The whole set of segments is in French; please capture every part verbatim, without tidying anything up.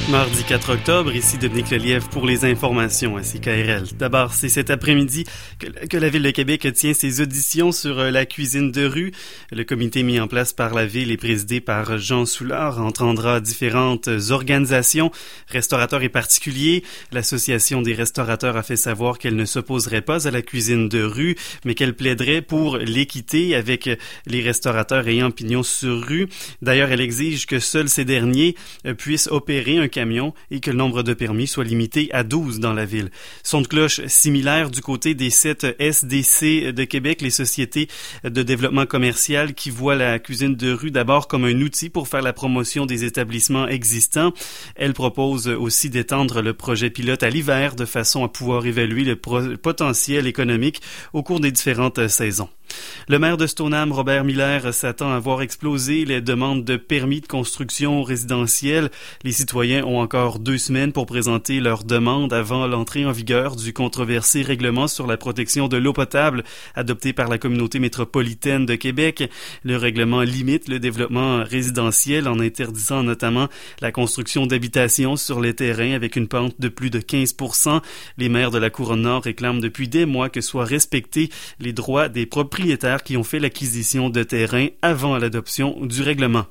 Mardi quatre octobre, ici Dominique Lelièvre pour les informations à C K R L. D'abord, c'est cet après-midi que, que la Ville de Québec tient ses auditions sur la cuisine de rue. Le comité mis en place par la Ville et présidé par Jean Soulard entendra différentes organisations, restaurateurs et particuliers. L'Association des restaurateurs a fait savoir qu'elle ne s'opposerait pas à la cuisine de rue, mais qu'elle plaiderait pour l'équité avec les restaurateurs ayant pignon sur rue. D'ailleurs, elle exige que seuls ces derniers puissent opérer un camion et que le nombre de permis soit limité à douze dans la ville. Son de cloche similaire du côté des sept S D C de Québec, les sociétés de développement commercial qui voient la cuisine de rue d'abord comme un outil pour faire la promotion des établissements existants. Elle propose aussi d'étendre le projet pilote à l'hiver de façon à pouvoir évaluer le pro- potentiel économique au cours des différentes saisons. Le maire de Stoneham, Robert Miller, s'attend à voir exploser les demandes de permis de construction résidentielle. Les citoyens ont encore deux semaines pour présenter leurs demandes avant l'entrée en vigueur du controversé règlement sur la protection de l'eau potable adopté par la communauté métropolitaine de Québec. Le règlement limite le développement résidentiel en interdisant notamment la construction d'habitations sur les terrains avec une pente de plus de quinze pour cent. Les maires de la Couronne-Nord réclament depuis des mois que soient respectés les droits des propriétaires qui ont fait l'acquisition de terrains avant l'adoption du règlement.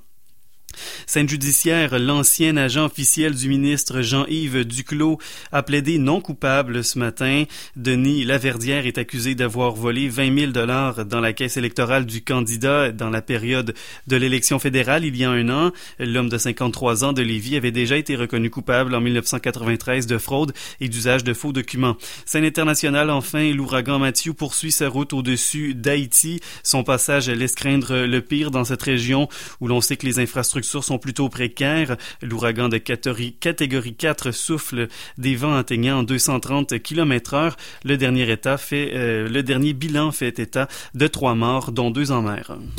Scène judiciaire, l'ancien agent officiel du ministre Jean-Yves Duclos a plaidé non coupable ce matin. Denis Laverdière est accusé d'avoir volé vingt mille dollars dans la caisse électorale du candidat dans la période de l'élection fédérale il y a un an. L'homme de cinquante-trois ans de Lévis avait déjà été reconnu coupable en dix-neuf cent quatre-vingt-treize de fraude et d'usage de faux documents. Scène internationale, enfin, l'ouragan Matthew poursuit sa route au-dessus d'Haïti. Son passage laisse craindre le pire dans cette région où l'on sait que les infrastructures sont plutôt précaires. L'ouragan de catégorie quatre souffle des vents atteignant deux cent trente kilomètres heure. Le dernier état fait, euh, le dernier bilan fait état de trois morts, dont deux en mer.